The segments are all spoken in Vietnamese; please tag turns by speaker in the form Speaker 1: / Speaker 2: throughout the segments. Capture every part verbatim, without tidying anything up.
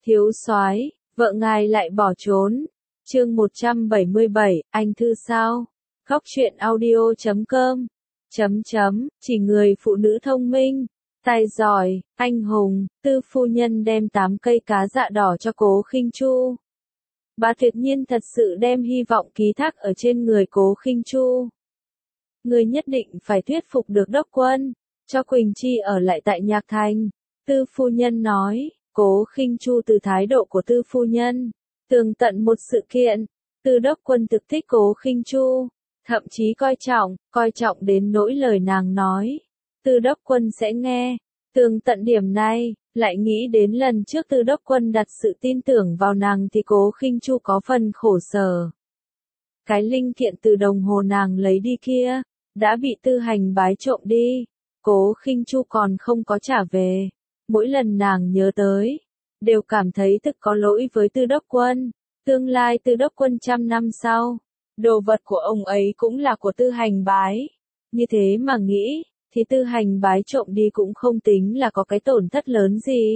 Speaker 1: Thiếu soái, vợ ngài lại bỏ trốn. Chương một trăm bảy mươi bảy, anh thư sao? Góc truyện audio chấm com. Chấm chấm, chỉ người phụ nữ thông minh, tài giỏi, anh hùng, Tư phu nhân đem tám cây cá dạ đỏ cho Cố Khinh Chu. Bà tuyệt nhiên thật sự đem hy vọng ký thác ở trên người Cố Khinh Chu. Người nhất định phải thuyết phục được đốc quân, cho Quỳnh Chi ở lại tại Nhạc Thành. Tư phu nhân nói. Cố Khinh Chu từ thái độ của Tư phu nhân, tường tận một sự kiện. Tư đốc quân thực thích Cố Khinh Chu, thậm chí coi trọng, coi trọng đến nỗi lời nàng nói, Tư đốc quân sẽ nghe. Tường tận điểm này, lại nghĩ đến lần trước Tư đốc quân đặt sự tin tưởng vào nàng thì Cố Khinh Chu có phần khổ sở. Cái linh kiện từ đồng hồ nàng lấy đi kia, đã bị Tư Hành Bái trộm đi, Cố Khinh Chu còn không có trả về. Mỗi lần nàng nhớ tới, đều cảm thấy thực có lỗi với Tư đốc quân. Tương lai Tư đốc quân trăm năm sau, đồ vật của ông ấy cũng là của Tư Hành Bái. Như thế mà nghĩ, thì Tư Hành Bái trộm đi cũng không tính là có cái tổn thất lớn gì.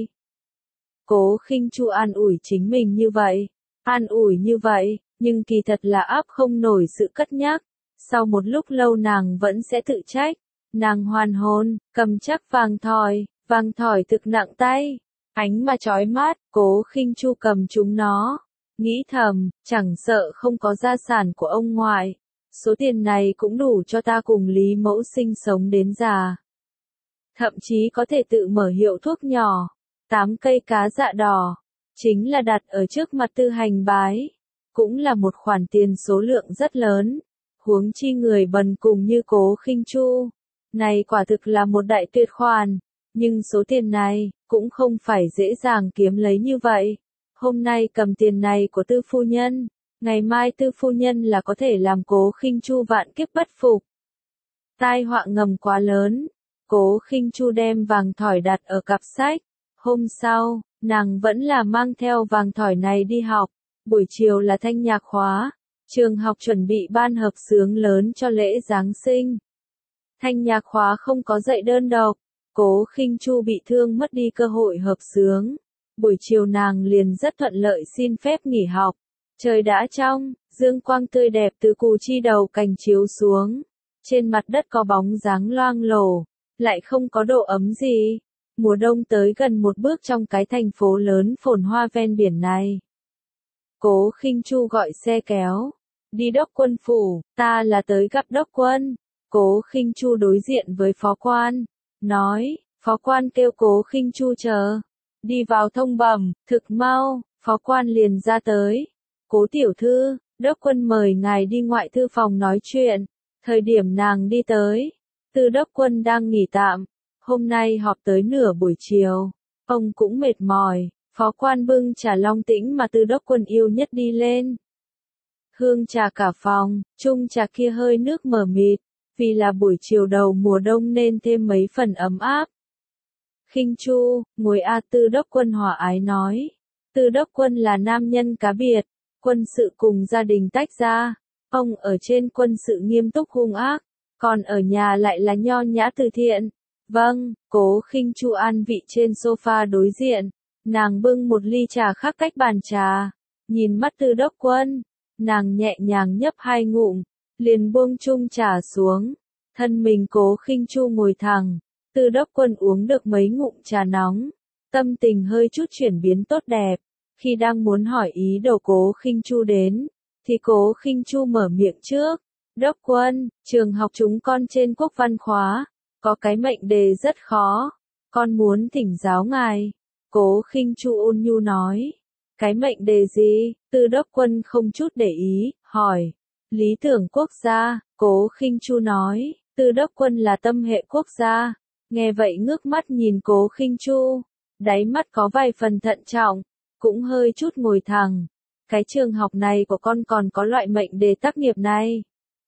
Speaker 1: Cố Khinh Chu an ủi chính mình như vậy, an ủi như vậy, nhưng kỳ thật là áp không nổi sự cất nhắc. Sau một lúc lâu nàng vẫn sẽ tự trách. Nàng hoàn hồn, cầm chắc vàng thỏi, vàng thỏi thực nặng tay, ánh mà chói mắt. Cố Khinh Chu cầm chúng nó, nghĩ thầm, chẳng sợ không có gia sản của ông ngoại, số tiền này cũng đủ cho ta cùng Lý Mẫu sinh sống đến già. Thậm chí có thể tự mở hiệu thuốc nhỏ. Tám cây cá dạ đỏ, chính là đặt ở trước mặt Tư Hành Bái, cũng là một khoản tiền số lượng rất lớn. Huống chi người bần cùng như Cố Khinh Chu, này quả thực là một đại tuyệt khoản. Nhưng số tiền này, cũng không phải dễ dàng kiếm lấy như vậy. Hôm nay cầm tiền này của Tư phu nhân, ngày mai Tư phu nhân là có thể làm Cố Khinh Chu vạn kiếp bất phục. Tai họa ngầm quá lớn. Cố Khinh Chu đem vàng thỏi đặt ở cặp sách. Hôm sau, nàng vẫn là mang theo vàng thỏi này đi học. Buổi chiều là thanh nhạc khóa. Trường học chuẩn bị ban hợp xướng lớn cho lễ Giáng sinh. Thanh nhạc khóa không có dạy đơn độc. Cố Khinh Chu bị thương mất đi cơ hội hợp xướng. Buổi chiều nàng liền rất thuận lợi xin phép nghỉ học. Trời đã trong, dương quang tươi đẹp từ cù chi đầu cành chiếu xuống. Trên mặt đất có bóng dáng loang lổ, lại không có độ ấm gì. Mùa đông tới gần một bước trong cái thành phố lớn phồn hoa ven biển này. Cố Khinh Chu gọi xe kéo. Đi đốc quân phủ, ta là tới gặp đốc quân. Cố Khinh Chu đối diện với phó quan. Nói, phó quan kêu Cố Khinh Chu chờ. Đi vào thông bẩm, thực mau, phó quan liền ra tới. Cố tiểu thư, đốc quân mời ngài đi ngoại thư phòng nói chuyện. Thời điểm nàng đi tới, Tư đốc quân đang nghỉ tạm. Hôm nay họp tới nửa buổi chiều, ông cũng mệt mỏi. Phó quan bưng trà long tĩnh mà Tư đốc quân yêu nhất đi lên. Hương trà cả phòng, chung trà kia hơi nước mờ mịt, vì là buổi chiều đầu mùa đông nên thêm mấy phần ấm áp. Khinh Chu, ngồi a. Tư đốc quân hòa ái nói. Tư đốc quân là nam nhân cá biệt, quân sự cùng gia đình tách ra. Ông ở trên quân sự nghiêm túc hung ác, còn ở nhà lại là nho nhã từ thiện. Vâng, Cố Khinh Chu an vị trên sofa đối diện. Nàng bưng một ly trà khác cách bàn trà, nhìn mắt Tư đốc quân, nàng nhẹ nhàng nhấp hai ngụm, liền buông chung trà xuống, thân mình Cố Khinh Chu ngồi thẳng. Tư đốc quân uống được mấy ngụm trà nóng, tâm tình hơi chút chuyển biến tốt đẹp. Khi đang muốn hỏi ý đồ Cố Khinh Chu đến, thì Cố Khinh Chu mở miệng trước. Đốc quân, trường học chúng con trên quốc văn khóa, có cái mệnh đề rất khó, con muốn thỉnh giáo ngài. Cố Khinh Chu ôn nhu nói. Cái mệnh đề gì? Tư đốc quân không chút để ý, hỏi. Lý tưởng quốc gia, Cố Khinh Chu nói. Tư đốc quân là tâm hệ quốc gia. Nghe vậy ngước mắt nhìn Cố Khinh Chu, đáy mắt có vài phần thận trọng, cũng hơi chút ngồi thẳng. Cái trường học này của con còn có loại mệnh đề tác nghiệp này.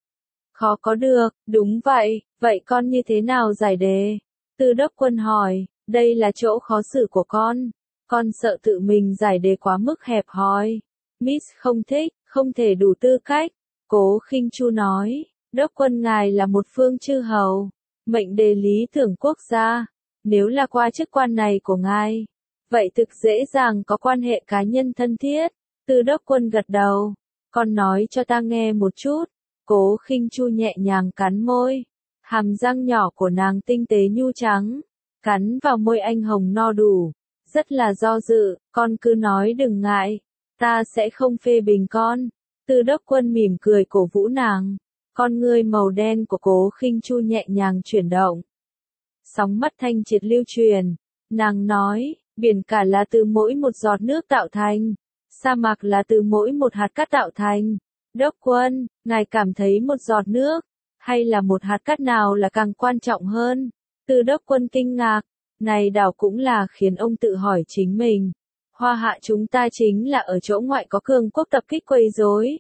Speaker 1: Khó có được, đúng vậy, vậy con như thế nào giải đề? Tư đốc quân hỏi. Đây là chỗ khó xử của con. Con sợ tự mình giải đề quá mức hẹp hòi. Miss không thích, không thể đủ tư cách. Cố Khinh Chu nói. Đốc quân ngài là một phương chư hầu. Mệnh đề lý tưởng quốc gia. Nếu là qua chức quan này của ngài, Vậy thực dễ dàng có quan hệ cá nhân thân thiết. Tư Đốc Quân gật đầu. Con nói cho ta nghe một chút. Cố Khinh Chu nhẹ nhàng cắn môi. Hàm răng nhỏ của nàng tinh tế nhu trắng. Cắn vào môi anh hồng no đủ. Rất là do dự, con cứ nói đừng ngại. Ta sẽ không phê bình con. Tư Đốc Quân mỉm cười cổ vũ nàng. Con ngươi màu đen của Cố Khinh Chu nhẹ nhàng chuyển động. Sóng mắt thanh triệt lưu truyền. Nàng nói, biển cả là từ mỗi một giọt nước tạo thành. Sa mạc là từ mỗi một hạt cát tạo thành. Đốc Quân, ngài cảm thấy một giọt nước, hay là một hạt cát nào là càng quan trọng hơn? Tư Đốc Quân kinh ngạc. Này đảo cũng là khiến ông tự hỏi chính mình. Hoa Hạ chúng ta chính là ở chỗ ngoại có cường quốc tập kích quấy rối.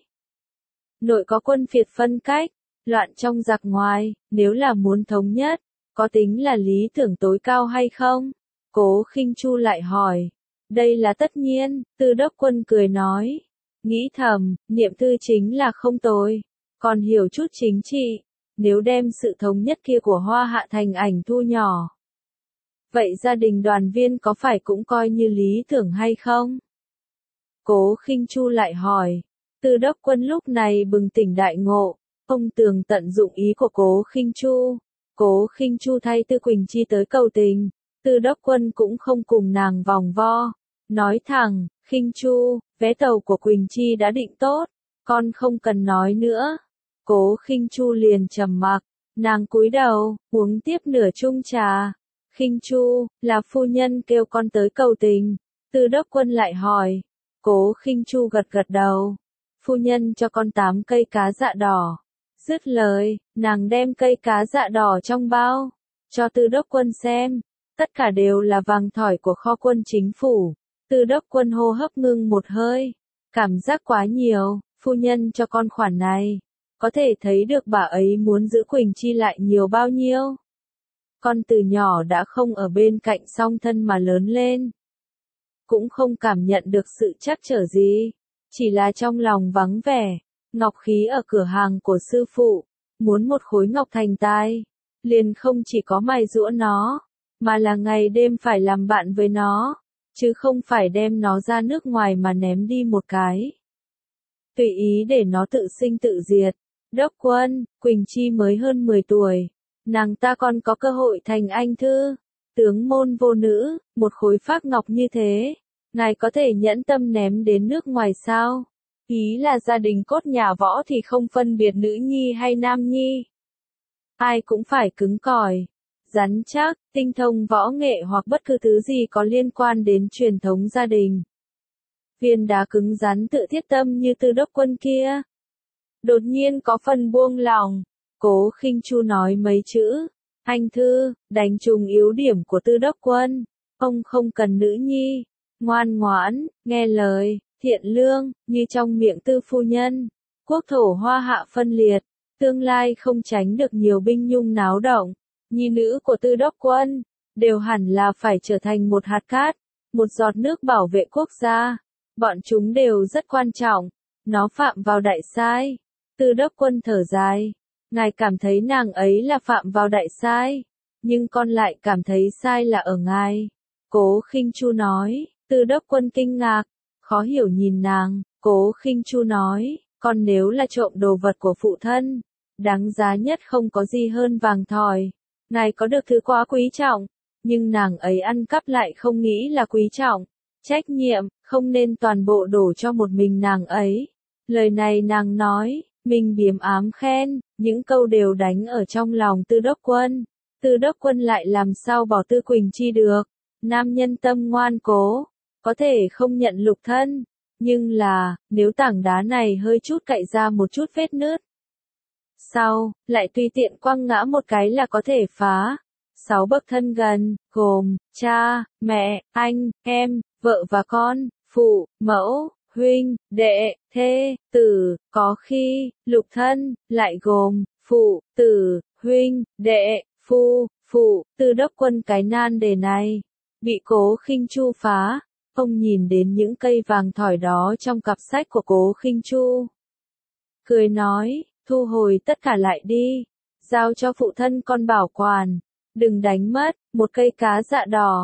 Speaker 1: Nội có quân phiệt phân cách, loạn trong giặc ngoài, nếu là muốn thống nhất, có tính là lý tưởng tối cao hay không? Cố Khinh Chu lại hỏi. Đây là tất nhiên, Tư Đốc Quân cười nói. Nghĩ thầm, niệm thư chính là không tồi, còn hiểu chút chính trị, nếu đem sự thống nhất kia của Hoa Hạ thành ảnh thu nhỏ. Vậy gia đình đoàn viên có phải cũng coi như lý tưởng hay không? Cố Khinh Chu lại hỏi. Tư Đốc Quân lúc này bừng tỉnh đại ngộ, ông tường tận dụng ý của Cố Khinh Chu. Cố Khinh Chu thay Tư Quỳnh Chi tới cầu tình, Tư Đốc Quân cũng không cùng nàng vòng vo, nói thẳng, Khinh Chu, vé tàu của Quỳnh Chi đã định tốt, con không cần nói nữa. Cố Khinh Chu liền trầm mặc, nàng cúi đầu, uống tiếp nửa chung trà. Khinh Chu, là phu nhân kêu con tới cầu tình. Tư Đốc Quân lại hỏi. Cố Khinh Chu gật gật đầu. Phu nhân cho con tám cây cá dạ đỏ. Dứt lời, nàng đem cây cá dạ đỏ trong bao, cho Tư Đốc Quân xem. Tất cả đều là vàng thỏi của kho quân chính phủ. Tư Đốc Quân hô hấp ngưng một hơi. Cảm giác quá nhiều, phu nhân cho con khoản này. Có thể thấy được bà ấy muốn giữ Quỳnh Chi lại nhiều bao nhiêu. Con từ nhỏ đã không ở bên cạnh song thân mà lớn lên. Cũng không cảm nhận được sự trắc trở gì. Chỉ là trong lòng vắng vẻ. Ngọc khí ở cửa hàng của sư phụ. Muốn một khối ngọc thành tài. Liền không chỉ có mài giũa nó. Mà là ngày đêm phải làm bạn với nó. Chứ không phải đem nó ra nước ngoài mà ném đi một cái. Tùy ý để nó tự sinh tự diệt. Đốc Quân, Quỳnh Chi mới hơn mười tuổi. Nàng ta còn có cơ hội thành anh thư, tướng môn vô nữ, một khối phác ngọc như thế. Ngài có thể nhẫn tâm ném đến nước ngoài sao? Ý là gia đình cốt nhà võ thì không phân biệt nữ nhi hay nam nhi. Ai cũng phải cứng cỏi, rắn chắc, tinh thông võ nghệ hoặc bất cứ thứ gì có liên quan đến truyền thống gia đình. Viên đá cứng rắn tự thiết tâm như Tư Đốc Quân kia. Đột nhiên có phần buông lòng. Cố Khinh Chu nói mấy chữ. Anh thư, đánh trúng yếu điểm của Tư Đốc Quân. Ông không cần nữ nhi. Ngoan ngoãn, nghe lời, thiện lương, như trong miệng Tư phu nhân. Quốc thổ Hoa Hạ phân liệt. Tương lai không tránh được nhiều binh nhung náo động. Nhi nữ của Tư Đốc Quân, đều hẳn là phải trở thành một hạt cát. Một giọt nước bảo vệ quốc gia. Bọn chúng đều rất quan trọng. Nó phạm vào đại sai. Tư Đốc Quân thở dài. Ngài cảm thấy nàng ấy là phạm vào đại sai. Nhưng con lại cảm thấy sai là ở ngài. Cố Khinh Chu nói. Tư Đốc Quân kinh ngạc. Khó hiểu nhìn nàng. Cố Khinh Chu nói. Con nếu là trộm đồ vật của phụ thân. Đáng giá nhất không có gì hơn vàng thỏi. Ngài có được thứ quá quý trọng. Nhưng nàng ấy ăn cắp lại không nghĩ là quý trọng. Trách nhiệm, không nên toàn bộ đổ cho một mình nàng ấy. Lời này nàng nói. Mình biếm ám khen, những câu đều đánh ở trong lòng Tư Đốc Quân. Tư Đốc Quân lại làm sao bỏ Tư Quỳnh Chi được. Nam nhân tâm ngoan cố, có thể không nhận lục thân. Nhưng là, nếu tảng đá này hơi chút cạy ra một chút vết nứt. Sau, lại tùy tiện quăng ngã một cái là có thể phá. Sáu bậc thân gần, gồm, cha, mẹ, anh, em, vợ và con, phụ, mẫu, huynh, đệ, thê, tử, có khi, lục thân, lại gồm, phụ, tử, huynh, đệ, phu, phụ. Tư Đốc Quân cái nan đề này, bị Cố Khinh Chu phá. Ông nhìn đến những cây vàng thỏi đó trong cặp sách của Cố Khinh Chu. Cười nói, thu hồi tất cả lại đi, giao cho phụ thân con bảo quản, đừng đánh mất, một cây cá dạ đỏ.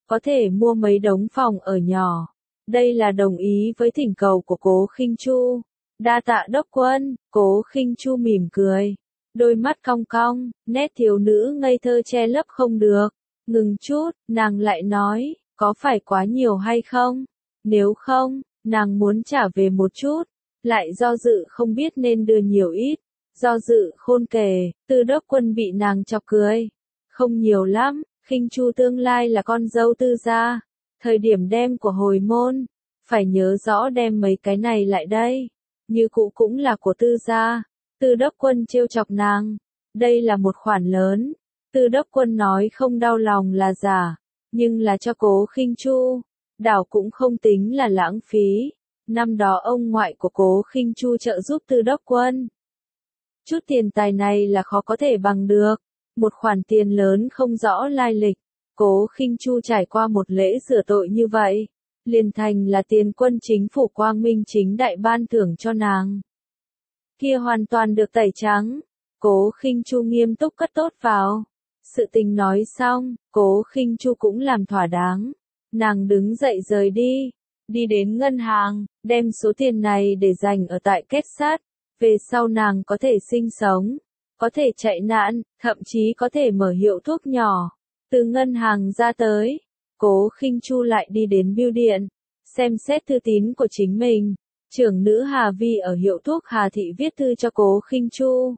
Speaker 1: có thể mua mấy đống phòng ở nhỏ. Đây là đồng ý với thỉnh cầu của Cố Khinh Chu. Đa tạ đốc quân, Cố Khinh Chu mỉm cười. Đôi mắt cong cong, nét thiếu nữ ngây thơ che lấp không được. Ngừng chút, nàng lại nói, có phải quá nhiều hay không? Nếu không, nàng muốn trả về một chút. Lại do dự không biết nên đưa nhiều ít. Do dự khôn kể, Tư đốc quân bị nàng chọc cười. Không nhiều lắm, Khinh Chu tương lai là con dâu Tư gia. Thời điểm đem của hồi môn, phải nhớ rõ đem mấy cái này lại đây. Như cũ cũng là của Tư gia. Tư đốc quân trêu chọc nàng. Đây là một khoản lớn. Tư đốc quân nói không đau lòng là giả. Nhưng là cho Cố Khinh Chu. Đảo cũng không tính là lãng phí. Năm đó ông ngoại của Cố Khinh Chu trợ giúp Tư đốc quân. Chút tiền tài này là khó có thể bằng được. Một khoản tiền lớn không rõ lai lịch. Cố Khinh Chu trải qua một lễ rửa tội như vậy. Liền thành là tiền quân chính phủ quang minh chính đại ban thưởng cho nàng. Kia hoàn toàn được tẩy trắng. Cố Khinh Chu nghiêm túc cất tốt vào. Sự tình nói xong, Cố Khinh Chu cũng làm thỏa đáng. Nàng đứng dậy rời đi. Đi đến ngân hàng, đem số tiền này để dành ở tại kết sắt. Về sau nàng có thể sinh sống, có thể chạy nạn, thậm chí có thể mở hiệu thuốc nhỏ. Từ ngân hàng ra tới, Cố Khinh Chu lại đi đến bưu điện, xem xét thư tín của chính mình. Trưởng nữ Hà Vi ở hiệu thuốc Hà Thị viết thư cho Cố Khinh Chu.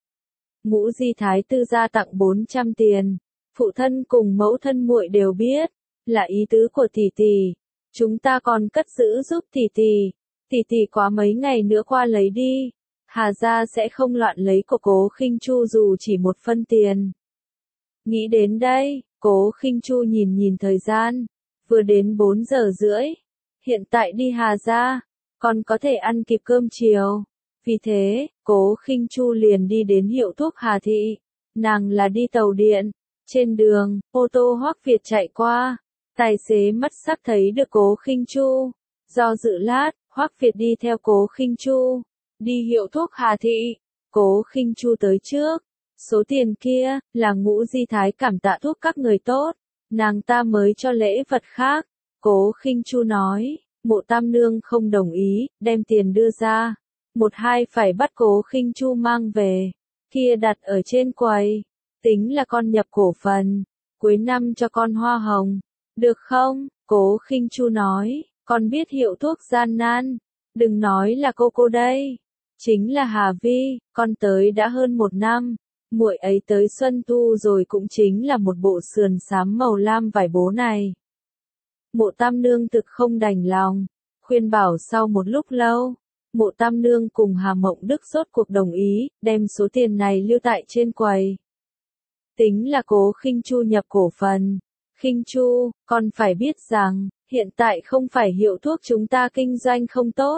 Speaker 1: Ngũ Di Thái Tư gia tặng bốn trăm tiền. Phụ thân cùng mẫu thân muội đều biết, là ý tứ của tỷ tỷ. Chúng ta còn cất giữ giúp tỷ tỷ. Tỷ tỷ quá mấy ngày nữa qua lấy đi. Hà gia sẽ không loạn lấy của Cố Khinh Chu dù chỉ một phân tiền. Nghĩ đến đây, Cố Khinh Chu nhìn nhìn thời gian. Vừa đến bốn giờ rưỡi. Hiện tại đi Hà gia, còn có thể ăn kịp cơm chiều. Vì thế, Cố Khinh Chu liền đi đến hiệu thuốc Hà Thị. Nàng là đi tàu điện. Trên đường, ô tô Hoắc Việt chạy qua. Tài xế mất sắc thấy được Cố Khinh Chu. Do dự lát, Hoắc Việt đi theo Cố Khinh Chu. Đi hiệu thuốc Hà Thị. Cố Khinh Chu tới trước. Số tiền kia, là Ngũ Di Thái cảm tạ thuốc các người tốt. Nàng ta mới cho lễ vật khác. Cố Khinh Chu nói, Mộ Tam Nương không đồng ý, đem tiền đưa ra. Một hai phải bắt Cố Khinh Chu mang về. Kia đặt ở trên quầy. Tính là con nhập cổ phần. Cuối năm cho con hoa hồng. Được không? Cố Khinh Chu nói, con biết hiệu thuốc gian nan. Đừng nói là cô cô đây. Chính là Hà Vi, con tới đã hơn một năm. Muội ấy tới Xuân Thu rồi cũng chính là một bộ sườn xám màu lam vải bố này. Mộ Tam Nương thực không đành lòng. Khuyên bảo sau một lúc lâu. Mộ Tam Nương cùng Hà Mộng Đức rốt cuộc đồng ý, đem số tiền này lưu tại trên quầy. Tính là Cố Khinh Chu nhập cổ phần. Khinh Chu, con phải biết rằng, hiện tại không phải hiệu thuốc chúng ta kinh doanh không tốt.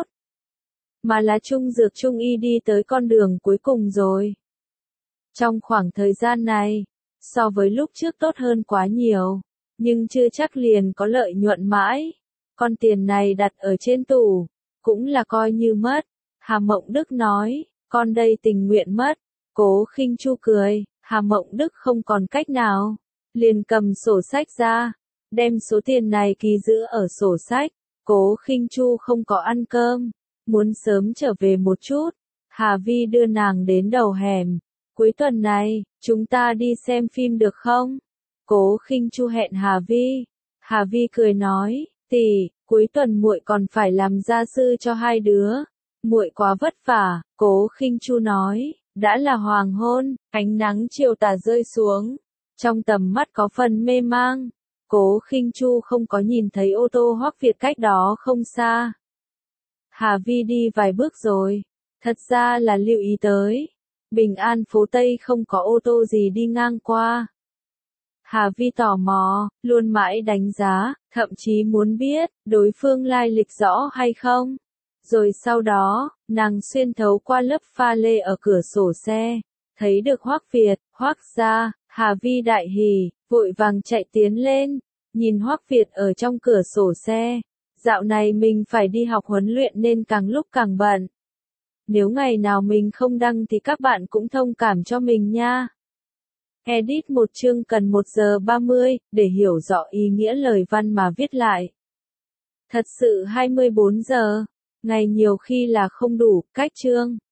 Speaker 1: Mà là Trung Dược Trung Y đi tới con đường cuối cùng rồi. Trong khoảng thời gian này, so với lúc trước tốt hơn quá nhiều, nhưng chưa chắc liền có lợi nhuận mãi. Con tiền này đặt ở trên tủ, cũng là coi như mất. Hà Mộng Đức nói, con đây tình nguyện mất. Cố Khinh Chu cười, Hà Mộng Đức không còn cách nào. Liền cầm sổ sách ra, đem số tiền này ký giữ ở sổ sách. Cố Khinh Chu không có ăn cơm, muốn sớm trở về một chút. Hà Vi đưa nàng đến đầu hẻm. Cuối tuần này, chúng ta đi xem phim được không? Cố Khinh Chu hẹn Hà Vi. Hà Vi cười nói, tỷ, cuối tuần muội còn phải làm gia sư cho hai đứa. Muội quá vất vả. Cố Khinh Chu nói, đã là hoàng hôn, ánh nắng chiều tà rơi xuống. Trong tầm mắt có phần mê mang. Cố Khinh Chu không có nhìn thấy ô tô Hoắc Việt cách đó không xa. Hà Vi đi vài bước rồi. Thật ra là lưu ý tới. Bình An phố Tây không có ô tô gì đi ngang qua. Hà Vi tò mò, luôn mãi đánh giá, thậm chí muốn biết, đối phương lai lịch rõ hay không. Rồi sau đó, nàng xuyên thấu qua lớp pha lê ở cửa sổ xe. Thấy được Hoắc Việt, Hoắc gia. Hà Vi đại hỉ, vội vàng chạy tiến lên. Nhìn Hoắc Việt ở trong cửa sổ xe. Dạo này mình phải đi học huấn luyện nên càng lúc càng bận. Nếu ngày nào mình không đăng thì các bạn cũng thông cảm cho mình nha. Edit một chương cần một giờ ba mươi, để hiểu rõ ý nghĩa lời văn mà viết lại. Thật sự hai mươi bốn giờ, ngày nhiều khi là không đủ, cách chương.